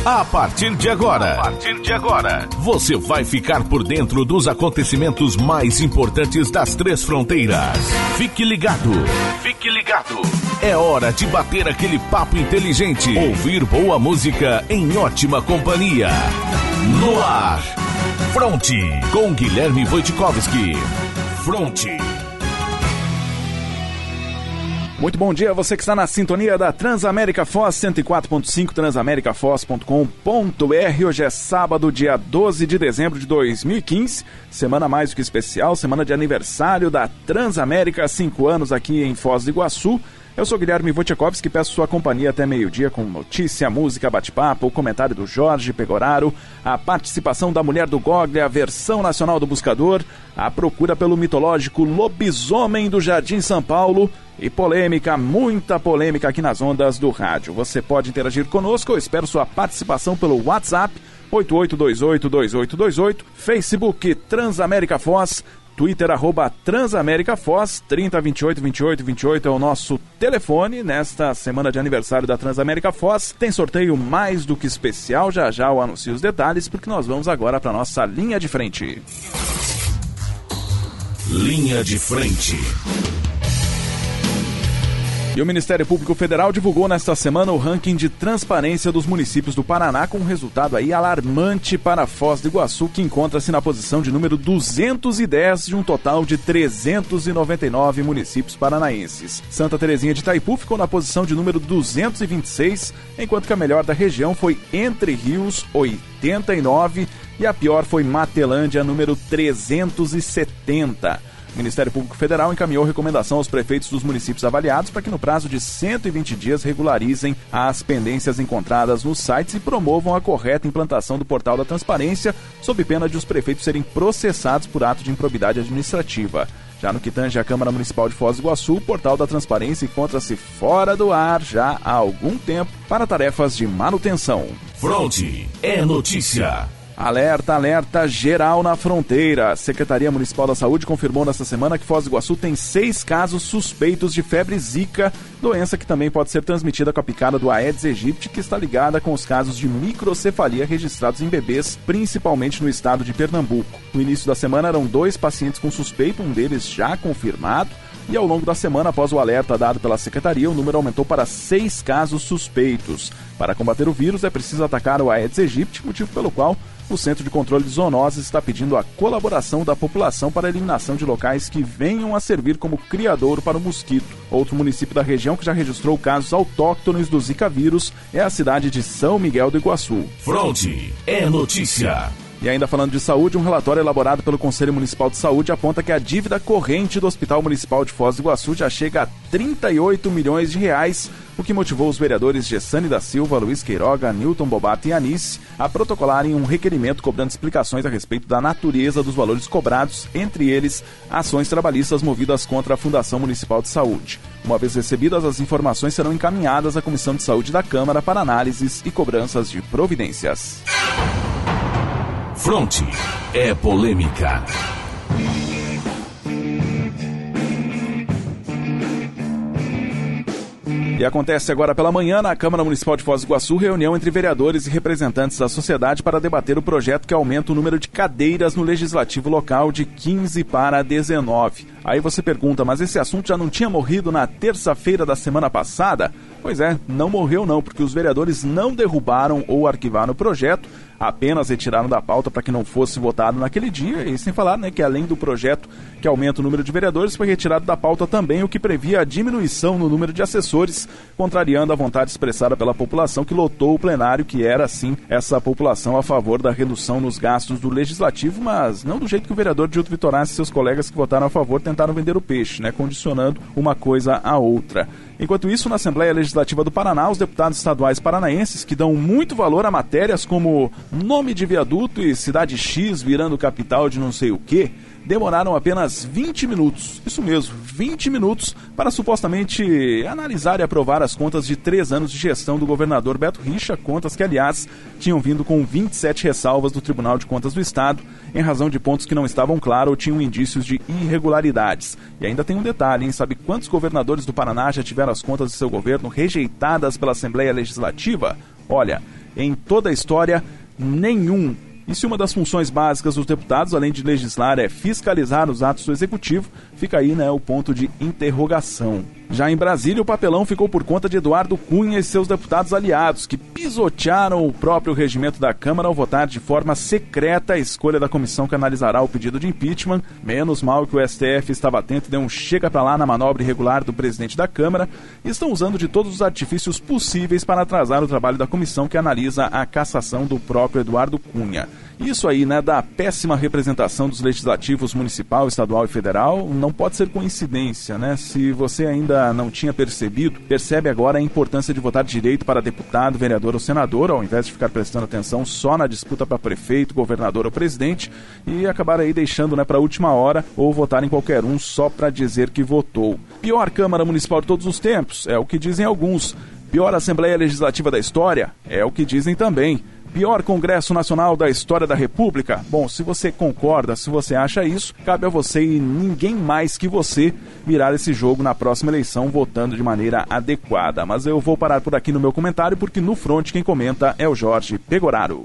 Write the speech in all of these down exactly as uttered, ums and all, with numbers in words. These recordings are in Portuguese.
A partir de agora, a partir de agora, você vai ficar por dentro dos acontecimentos mais importantes das Três Fronteiras. Fique ligado, fique ligado. É hora de bater aquele papo inteligente, ouvir boa música em ótima companhia. No ar, Fronte, com Guilherme Wojtkowski. Fronte. Muito bom dia, você que está na sintonia da Transamérica Foz cento e quatro ponto cinco, transamérica foz ponto com ponto b r. Hoje é sábado, dia doze de dezembro de dois mil e quinze, semana mais do que especial, semana de aniversário da Transamérica, cinco anos aqui em Foz do Iguaçu. Eu sou Guilherme Wojtkowski e peço sua companhia até meio-dia com notícia, música, bate-papo, o comentário do Jorge Pegoraro, a participação da Mulher do Gogli, a versão nacional do Buscador, a procura pelo mitológico lobisomem do Jardim São Paulo e polêmica, muita polêmica aqui nas ondas do rádio. Você pode interagir conosco, eu espero sua participação pelo WhatsApp oito oito dois oito dois oito dois oito, Facebook Transamérica Foz, Twitter, arroba Transamérica Foz, trinta, vinte e oito, vinte e oito, vinte e oito é o nosso telefone. Nesta semana de aniversário da Transamérica Foz, tem sorteio mais do que especial, já já eu anuncio os detalhes, porque nós vamos agora para a nossa linha de frente. Linha de frente. E o Ministério Público Federal divulgou nesta semana o ranking de transparência dos municípios do Paraná, com um resultado aí alarmante para Foz do Iguaçu, que encontra-se na posição de número duzentos e dez de um total de trezentos e noventa e nove municípios paranaenses. Santa Terezinha de Itaipu ficou na posição de número duzentos e vinte e seis, enquanto que a melhor da região foi Entre Rios, oitenta e nove, e a pior foi Matelândia, número trezentos e setenta. O Ministério Público Federal encaminhou recomendação aos prefeitos dos municípios avaliados para que no prazo de cento e vinte dias regularizem as pendências encontradas nos sites e promovam a correta implantação do portal da transparência, sob pena de os prefeitos serem processados por ato de improbidade administrativa. Já no que tange à Câmara Municipal de Foz do Iguaçu, o portal da transparência encontra-se fora do ar já há algum tempo para tarefas de manutenção. Fronte é notícia. Alerta, alerta geral na fronteira. A Secretaria Municipal da Saúde confirmou nesta semana que Foz do Iguaçu tem seis casos suspeitos de febre zika, doença que também pode ser transmitida com a picada do Aedes aegypti, que está ligada com os casos de microcefalia registrados em bebês, principalmente no estado de Pernambuco. No início da semana eram dois pacientes com suspeito, um deles já confirmado, e ao longo da semana, após o alerta dado pela Secretaria, o número aumentou para seis casos suspeitos. Para combater o vírus é preciso atacar o Aedes aegypti, motivo pelo qual o Centro de Controle de Zoonoses está pedindo a colaboração da população para a eliminação de locais que venham a servir como criadouro para o mosquito. Outro município da região que já registrou casos autóctones do Zika vírus é a cidade de São Miguel do Iguaçu. Fronte é notícia. E ainda falando de saúde, um relatório elaborado pelo Conselho Municipal de Saúde aponta que a dívida corrente do Hospital Municipal de Foz do Iguaçu já chega a trinta e oito milhões de reais, o que motivou os vereadores Gessane da Silva, Luiz Queiroga, Newton Bobato e Anice a protocolarem um requerimento cobrando explicações a respeito da natureza dos valores cobrados, entre eles ações trabalhistas movidas contra a Fundação Municipal de Saúde. Uma vez recebidas, as informações serão encaminhadas à Comissão de Saúde da Câmara para análises e cobranças de providências. Fronte é polêmica. E acontece agora pela manhã, na Câmara Municipal de Foz do Iguaçu, reunião entre vereadores e representantes da sociedade para debater o projeto que aumenta o número de cadeiras no legislativo local de quinze para dezenove. Aí você pergunta, mas esse assunto já não tinha morrido na terça-feira da semana passada? Pois é, não morreu não, porque os vereadores não derrubaram ou arquivaram o projeto, apenas retiraram da pauta para que não fosse votado naquele dia, e sem falar, né, que além do projeto que aumenta o número de vereadores, foi retirado da pauta também o que previa a diminuição no número de assessores, contrariando a vontade expressada pela população que lotou o plenário, que era, sim, essa população a favor da redução nos gastos do legislativo, mas não do jeito que o vereador Dilto Vitorazzi e seus colegas que votaram a favor tentaram vender o peixe, né, condicionando uma coisa à outra. Enquanto isso, na Assembleia Legislativa do Paraná, os deputados estaduais paranaenses, que dão muito valor a matérias como nome de viaduto e cidade X virando capital de não sei o quê, demoraram apenas vinte minutos, isso mesmo, vinte minutos, para supostamente analisar e aprovar as contas de três anos de gestão do governador Beto Richa, contas que, aliás, tinham vindo com vinte e sete ressalvas do Tribunal de Contas do Estado, em razão de pontos que não estavam claros ou tinham indícios de irregularidades. E ainda tem um detalhe, hein? Sabe quantos governadores do Paraná já tiveram as contas de seu governo rejeitadas pela Assembleia Legislativa? Olha, em toda a história, nenhum. E se uma das funções básicas dos deputados, além de legislar, é fiscalizar os atos do executivo, fica aí, né, o ponto de interrogação. Já em Brasília, o papelão ficou por conta de Eduardo Cunha e seus deputados aliados, que pisotearam o próprio regimento da Câmara ao votar de forma secreta a escolha da comissão que analisará o pedido de impeachment. Menos mal que o S T F estava atento e deu um chega pra lá na manobra irregular do presidente da Câmara, e estão usando de todos os artifícios possíveis para atrasar o trabalho da comissão que analisa a cassação do próprio Eduardo Cunha. Isso aí, né, da péssima representação dos legislativos municipal, estadual e federal, não pode ser coincidência, né? Se você ainda não tinha percebido, percebe agora a importância de votar direito para deputado, vereador ou senador, ao invés de ficar prestando atenção só na disputa para prefeito, governador ou presidente, e acabar aí deixando, né, para a última hora ou votar em qualquer um só para dizer que votou. Pior Câmara Municipal de todos os tempos, é o que dizem alguns. Pior Assembleia Legislativa da história, é o que dizem também. Pior Congresso Nacional da história da República? Bom, se você concorda, se você acha isso, cabe a você e ninguém mais que você virar esse jogo na próxima eleição votando de maneira adequada. Mas eu vou parar por aqui no meu comentário, porque no front quem comenta é o Jorge Pegoraro.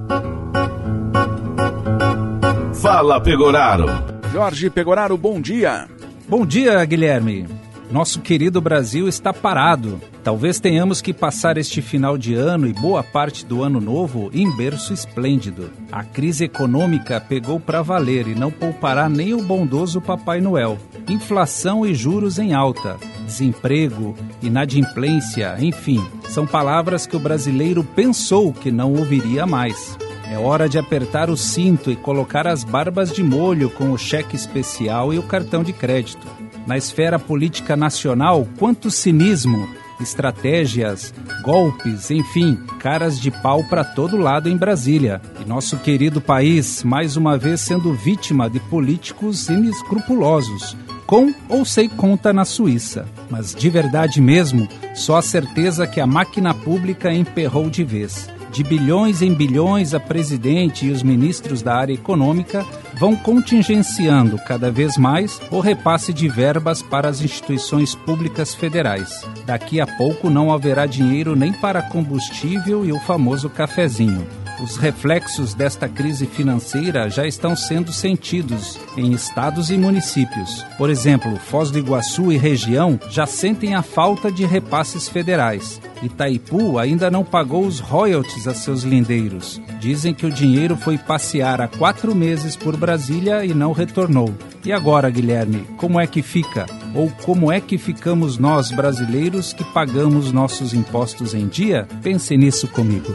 Fala, Pegoraro! Jorge Pegoraro, bom dia! Bom dia, Guilherme! Nosso querido Brasil está parado. Talvez tenhamos que passar este final de ano e boa parte do ano novo em berço esplêndido. A crise econômica pegou para valer e não poupará nem o bondoso Papai Noel. Inflação e juros em alta, desemprego, inadimplência, enfim, são palavras que o brasileiro pensou que não ouviria mais. É hora de apertar o cinto e colocar as barbas de molho com o cheque especial e o cartão de crédito. Na esfera política nacional, quanto cinismo, estratégias, golpes, enfim, caras de pau para todo lado em Brasília. E nosso querido país, mais uma vez sendo vítima de políticos inescrupulosos, com ou sem conta na Suíça. Mas de verdade mesmo, só a certeza que a máquina pública emperrou de vez. De bilhões em bilhões, a presidente e os ministros da área econômica vão contingenciando cada vez mais o repasse de verbas para as instituições públicas federais. Daqui a pouco não haverá dinheiro nem para combustível e o famoso cafezinho. Os reflexos desta crise financeira já estão sendo sentidos em estados e municípios. Por exemplo, Foz do Iguaçu e região já sentem a falta de repasses federais. Itaipu ainda não pagou os royalties a seus lindeiros. Dizem que o dinheiro foi passear há quatro meses por Brasília e não retornou. E agora, Guilherme, como é que fica? Ou como é que ficamos nós, brasileiros, que pagamos nossos impostos em dia? Pense nisso comigo.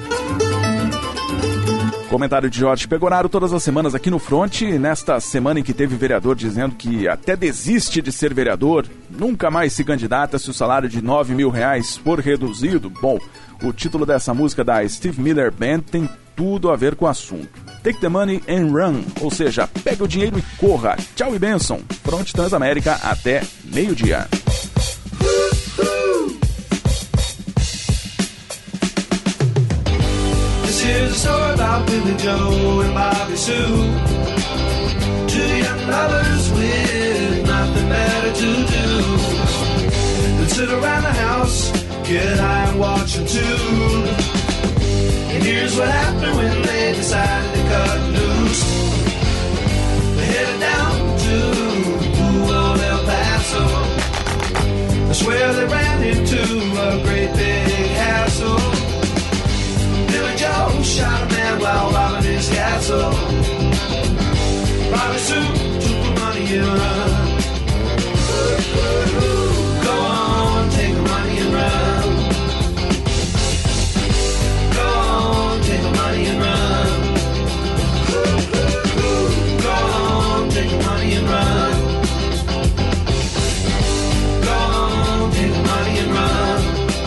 Comentário de Jorge Pegoraro todas as semanas aqui no Front. Nesta semana em que teve vereador dizendo que até desiste de ser vereador, nunca mais se candidata se o salário de nove mil reais for reduzido. Bom, o título dessa música da Steve Miller Band tem tudo a ver com o assunto. Take the money and run, ou seja, pegue o dinheiro e corra. Tchau e bênção. Front Transamérica até meio-dia. Here's a story about Billy Joe and Bobby Sue, two young lovers with nothing better to do than sit around the house, get high and watch a tune. And here's what happened when they decided to cut loose. They headed down to old El Paso. That's where they ran into a great big hassle. Billy Joe shot a man while robbing his castle. Bobby Sue took the money and run. Go on, take the money and run. Go on, take the money and run. Go on, take the money and run. Go on, take the money and run.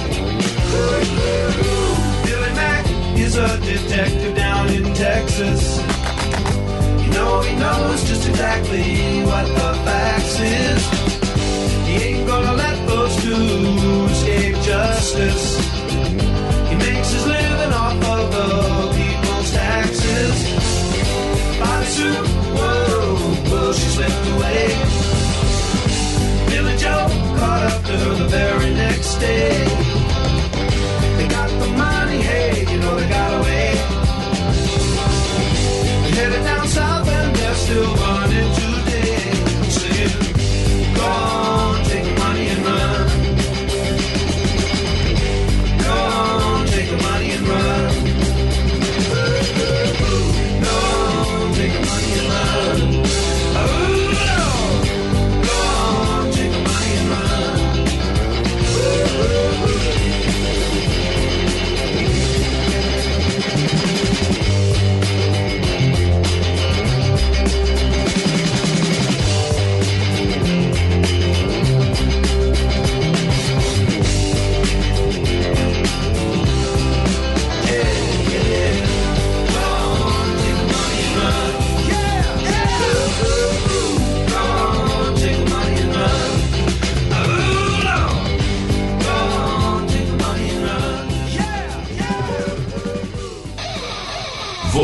He's a detective down in Texas. You know he knows just exactly what the facts is. He ain't gonna let those two escape justice. He makes his living off of the people's taxes. Bobby Sue, whoa, whoa, she slipped away. Billy Joe caught up to her the very next day. They got the money, hey, you know they got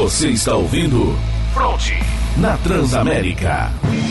Você está ouvindo Fronte na Transamérica.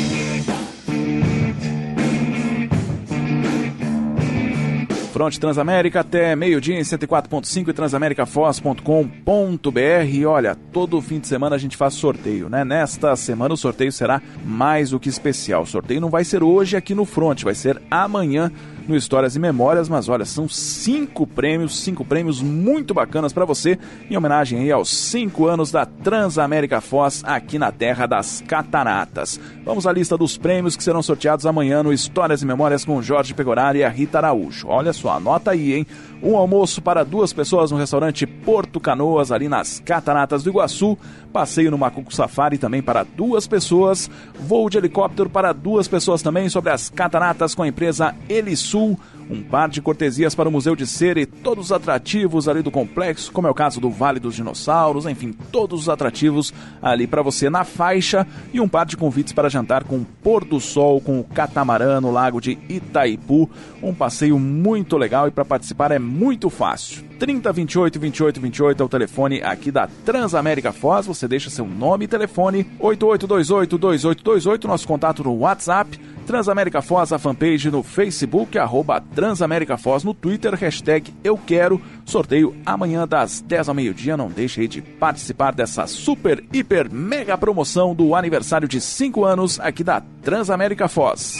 Fronte Transamérica até meio-dia em cento e quatro ponto cinco e transamerica foz ponto com ponto br. E olha, todo fim de semana a gente faz sorteio, né? Nesta semana o sorteio será mais do que especial. O sorteio não vai ser hoje aqui no Fronte, vai ser amanhã no Histórias e Memórias, mas olha, são cinco prêmios, cinco prêmios muito bacanas para você, em homenagem aí aos cinco anos da Transamérica Foz aqui na terra das Cataratas. Vamos à lista dos prêmios que serão sorteados amanhã no Histórias e Memórias com Jorge Pegoraro e a Rita Araújo. Olha só, anota aí, hein? Um almoço para duas pessoas no restaurante Porto Canoas, ali nas Cataratas do Iguaçu. Passeio no Macuco Safari também para duas pessoas. Voo de helicóptero para duas pessoas também sobre as cataratas com a empresa Elisul. Um par de cortesias para o Museu de Cera e todos os atrativos ali do complexo, como é o caso do Vale dos Dinossauros, enfim, todos os atrativos ali para você na faixa. E um par de convites para jantar com o pôr do sol, com o catamarã no lago de Itaipu. Um passeio muito legal e para participar é muito fácil. trinta, vinte e oito, vinte e oito, vinte e oito é o telefone aqui da Transamérica Foz. Você deixa seu nome e telefone. oito oito dois oito, dois oito dois oito, nosso contato no WhatsApp. Transamérica Foz, a fanpage no Facebook, arroba Transamérica Foz no Twitter, hashtag Eu Quero. Sorteio amanhã das dez ao meio-dia. Não deixe aí de participar dessa super, hiper, mega promoção do aniversário de cinco anos aqui da Transamérica Foz.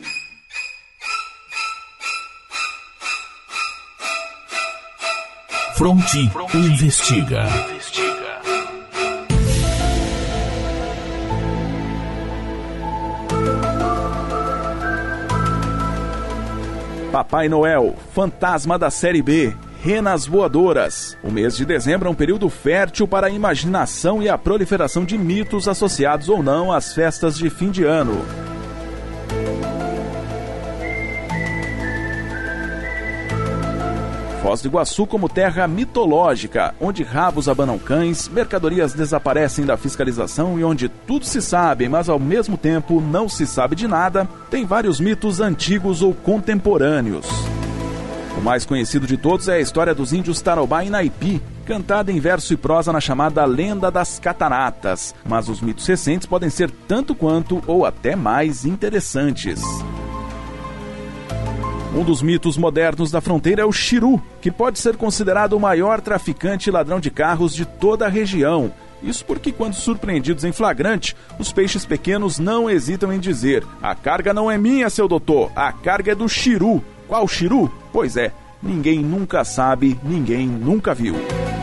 Fronte, Fronte investiga. investiga. Papai Noel, fantasma da série B, renas voadoras. O mês de dezembro é um período fértil para a imaginação e a proliferação de mitos associados ou não às festas de fim de ano. Foz do Iguaçu como terra mitológica, onde rabos abanam cães, mercadorias desaparecem da fiscalização e onde tudo se sabe, mas ao mesmo tempo não se sabe de nada, tem vários mitos antigos ou contemporâneos. O mais conhecido de todos é a história dos índios Tarobá e Naipi, cantada em verso e prosa na chamada Lenda das Cataratas, mas os mitos recentes podem ser tanto quanto ou até mais interessantes. Um dos mitos modernos da fronteira é o Xiru, que pode ser considerado o maior traficante e ladrão de carros de toda a região. Isso porque, quando surpreendidos em flagrante, os peixes pequenos não hesitam em dizer: "A carga não é minha, seu doutor, a carga é do Xiru." Qual Xiru? Pois é, ninguém nunca sabe, ninguém nunca viu.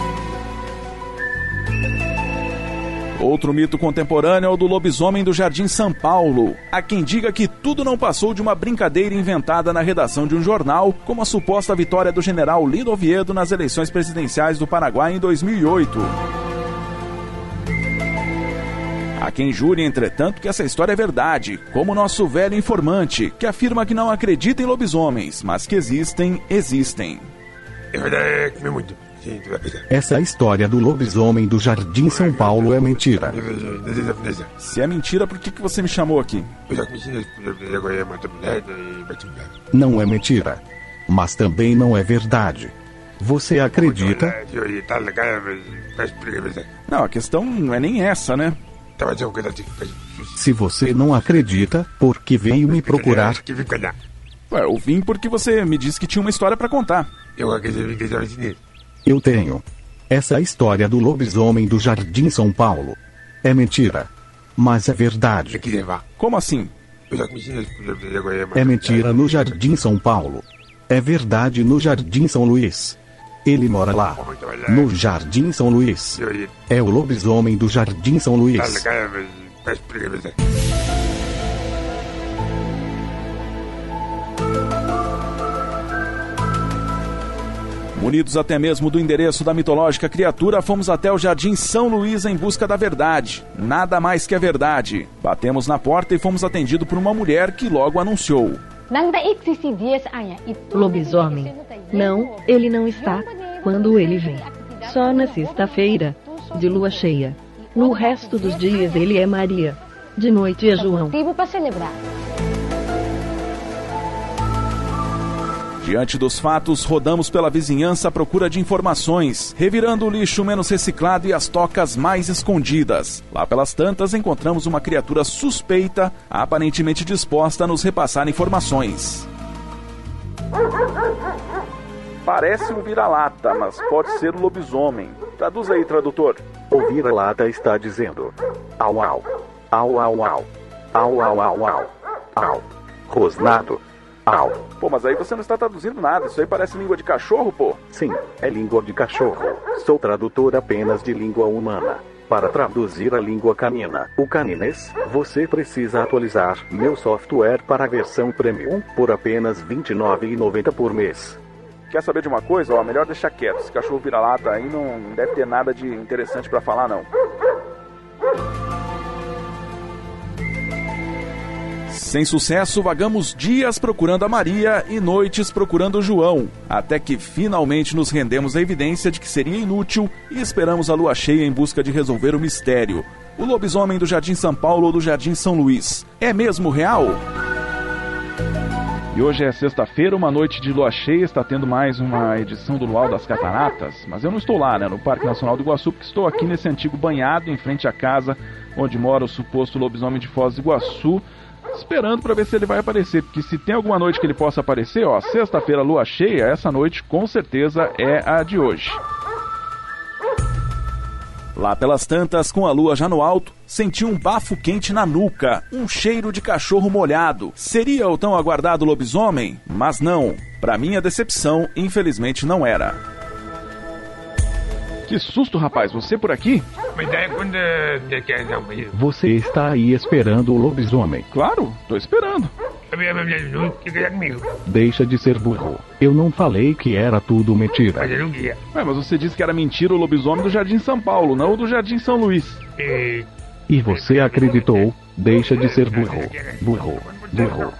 Outro mito contemporâneo é o do lobisomem do Jardim São Paulo. Há quem diga que tudo não passou de uma brincadeira inventada na redação de um jornal, como a suposta vitória do general Lino Oviedo nas eleições presidenciais do Paraguai em dois mil e oito. Há quem jure, entretanto, que essa história é verdade, como o nosso velho informante, que afirma que não acredita em lobisomens, mas que existem, existem. É verdade, é muito. Essa história do lobisomem do Jardim São Paulo é mentira. Se é mentira, por que, que você me chamou aqui? Não é mentira. Mas também não é verdade. Você acredita? Não, a questão não é nem essa, né? Se você não acredita, por que veio me procurar? Ué, eu vim porque você me disse que tinha uma história pra contar. Eu tenho. Essa história do lobisomem do Jardim São Paulo é mentira, mas é verdade. Como assim? É mentira no Jardim São Paulo. É verdade no Jardim São Luís. Ele mora lá, no Jardim São Luís. É o lobisomem do Jardim São Luís. Munidos até mesmo do endereço da mitológica criatura, fomos até o Jardim São Luís em busca da verdade. Nada mais que a verdade. Batemos na porta e fomos atendidos por uma mulher que logo anunciou: Lobisomem? Não, ele não está. Quando ele vem? Só na sexta-feira, de lua cheia. No resto dos dias ele é Maria. De noite é João. Diante dos fatos, rodamos pela vizinhança à procura de informações, revirando o lixo menos reciclado e as tocas mais escondidas. Lá pelas tantas, encontramos uma criatura suspeita, aparentemente disposta a nos repassar informações. Parece um vira-lata, mas pode ser um lobisomem. Traduz aí, tradutor. O vira-lata está dizendo: au au, au au au, au au au au, au, rosnado, au. Pô, mas aí você não está traduzindo nada, isso aí parece língua de cachorro, pô. Sim, é língua de cachorro. Sou tradutor apenas de língua humana. Para traduzir a língua canina, o caninês, você precisa atualizar meu software para a versão Premium por apenas vinte e nove reais e noventa centavos por mês. Quer saber de uma coisa? Ó, melhor deixar quieto. Esse cachorro vira-lata aí não deve ter nada de interessante pra falar, não. Sem sucesso, vagamos dias procurando a Maria e noites procurando o João, até que finalmente nos rendemos à evidência de que seria inútil e esperamos a lua cheia em busca de resolver o mistério. O lobisomem do Jardim São Paulo ou do Jardim São Luís é mesmo real? E hoje é sexta-feira, uma noite de lua cheia, está tendo mais uma edição do Luau das Cataratas, mas eu não estou lá, né, no Parque Nacional do Iguaçu, porque estou aqui nesse antigo banhado, em frente à casa onde mora o suposto lobisomem de Foz do Iguaçu, esperando para ver se ele vai aparecer, porque se tem alguma noite que ele possa aparecer, ó, sexta-feira, lua cheia, essa noite com certeza é a de hoje. Lá pelas tantas, com a lua já no alto, senti um bafo quente na nuca, um cheiro de cachorro molhado. Seria o tão aguardado lobisomem? Mas não, para minha decepção, infelizmente não era. Que susto, rapaz, você por aqui? Você está aí esperando o lobisomem? Claro, tô esperando. Deixa de ser burro. Eu não falei que era tudo mentira. Ué, mas você disse que era mentira o lobisomem do Jardim São Paulo, não o do Jardim São Luís. E você acreditou? Deixa de ser burro. Burro. Burro.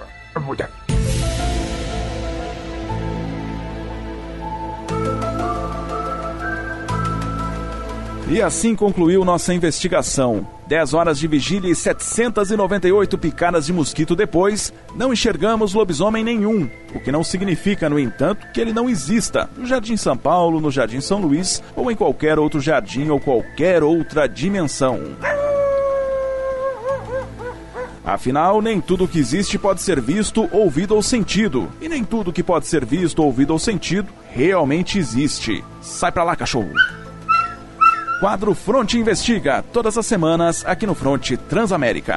E assim concluiu nossa investigação. dez horas de vigília e setecentas e noventa e oito picadas de mosquito depois, não enxergamos lobisomem nenhum, o que não significa, no entanto, que ele não exista no Jardim São Paulo, no Jardim São Luís ou em qualquer outro jardim ou qualquer outra dimensão. Afinal, nem tudo que existe pode ser visto, ouvido ou sentido, e nem tudo que pode ser visto, ouvido ou sentido realmente existe. Sai pra lá, cachorro! Quadro Fronte Investiga, todas as semanas aqui no Fronte Transamérica.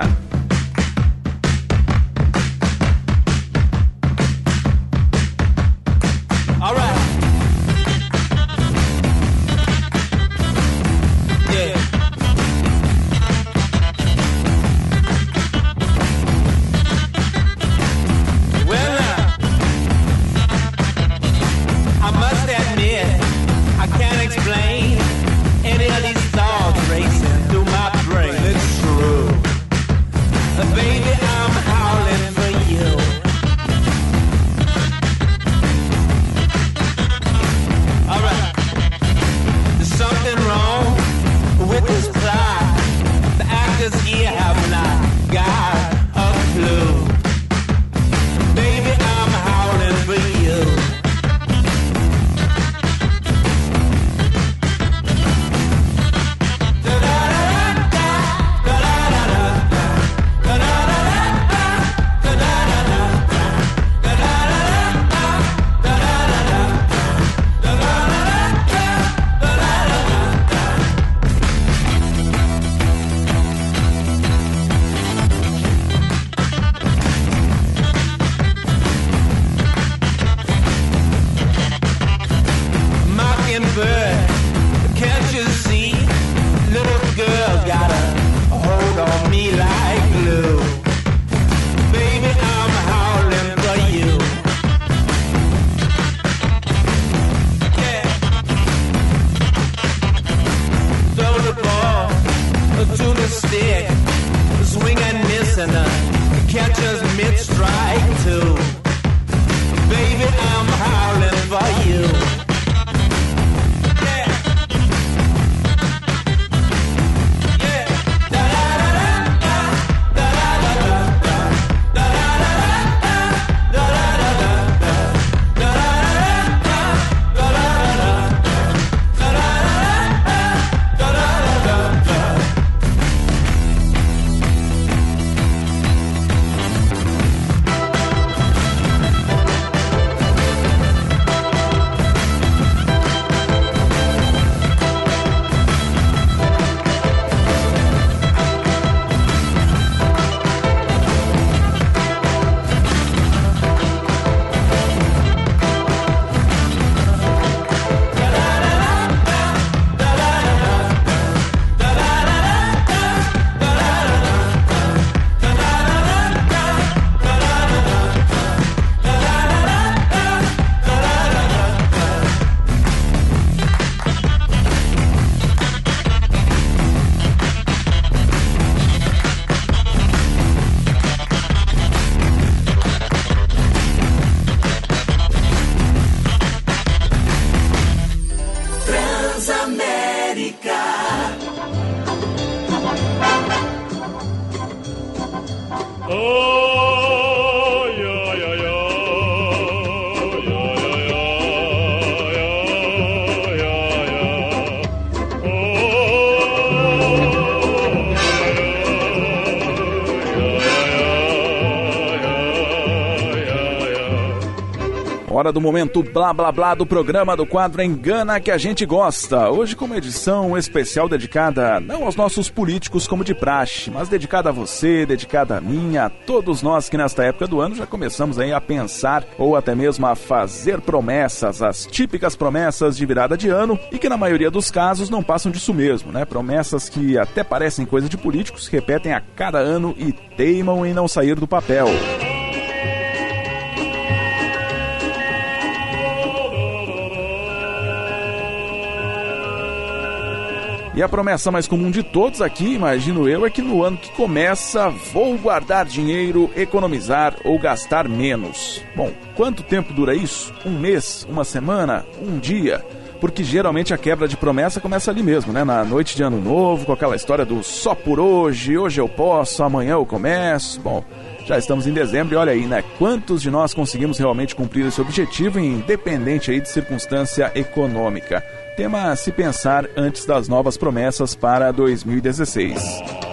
Hora do momento blá blá blá do programa do quadro Engana que a gente gosta. Hoje com uma edição especial dedicada não aos nossos políticos como de praxe, mas dedicada a você, dedicada a mim, a todos nós que nesta época do ano já começamos aí a pensar ou até mesmo a fazer promessas, as típicas promessas de virada de ano e que na maioria dos casos não passam disso mesmo, né? Promessas que até parecem coisa de políticos, se repetem a cada ano e teimam em não sair do papel. E a promessa mais comum de todos aqui, imagino eu, é que no ano que começa vou guardar dinheiro, economizar ou gastar menos. Bom, quanto tempo dura isso? Um mês? Uma semana? Um dia? Porque geralmente a quebra de promessa começa ali mesmo, né? Na noite de ano novo, com aquela história do só por hoje, hoje eu posso, amanhã eu começo. Bom, já estamos em dezembro e olha aí, né? Quantos de nós conseguimos realmente cumprir esse objetivo, independente aí de circunstância econômica? Tema a se pensar antes das novas promessas para dois mil e dezesseis.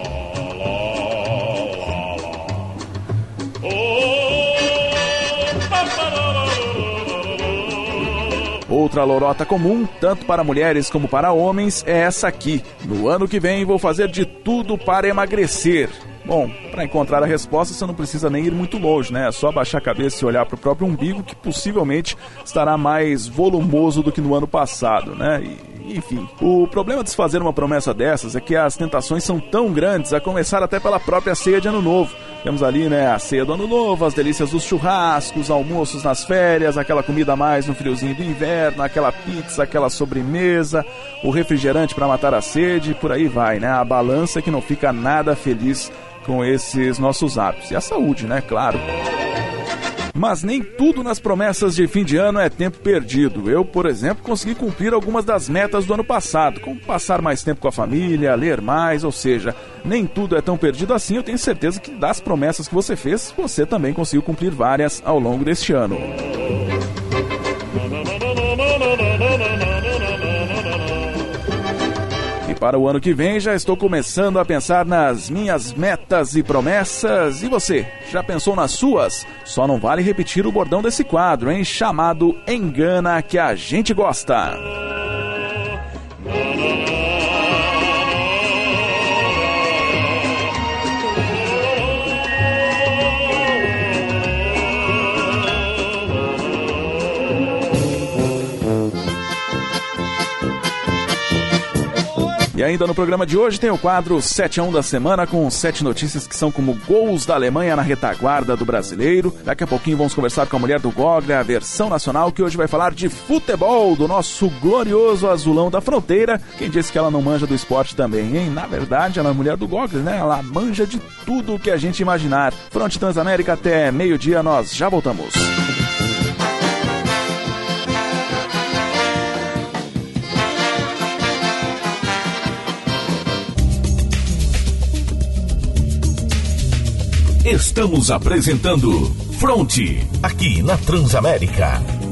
Outra lorota comum, tanto para mulheres como para homens, é essa aqui. No ano que vem vou fazer de tudo para emagrecer. Bom, para encontrar a resposta você não precisa nem ir muito longe, né? É só baixar a cabeça e olhar para o próprio umbigo que possivelmente estará mais volumoso do que no ano passado, né? E, enfim, o problema de se fazer uma promessa dessas é que as tentações são tão grandes, a começar até pela própria ceia de Ano Novo. Temos ali, né, a ceia do Ano Novo, as delícias dos churrascos, almoços nas férias, aquela comida a mais no friozinho do inverno, aquela pizza, aquela sobremesa, o refrigerante para matar a sede, por aí vai, né? A balança que não fica nada feliz com esses nossos hábitos. E a saúde, né? Claro. Mas nem tudo nas promessas de fim de ano é tempo perdido. Eu, por exemplo, consegui cumprir algumas das metas do ano passado, como passar mais tempo com a família, ler mais, ou seja, nem tudo é tão perdido assim. Eu tenho certeza que das promessas que você fez, você também conseguiu cumprir várias ao longo deste ano. Para o ano que vem já estou começando a pensar nas minhas metas e promessas. E você, já pensou nas suas? Só não vale repetir o bordão desse quadro, hein? Chamado Engana que a gente gosta. E ainda no programa de hoje tem o quadro sete a um da semana, com sete notícias que são como gols da Alemanha na retaguarda do brasileiro. Daqui a pouquinho vamos conversar com a mulher do Gogre, a versão nacional, que hoje vai falar de futebol, do nosso glorioso azulão da fronteira. Quem disse que ela não manja do esporte também, hein? Na verdade, ela é a mulher do Gogre, né? Ela manja de tudo o que a gente imaginar. Fronte Transamérica até meio-dia, nós já voltamos. Estamos apresentando Fronte, aqui na Transamérica.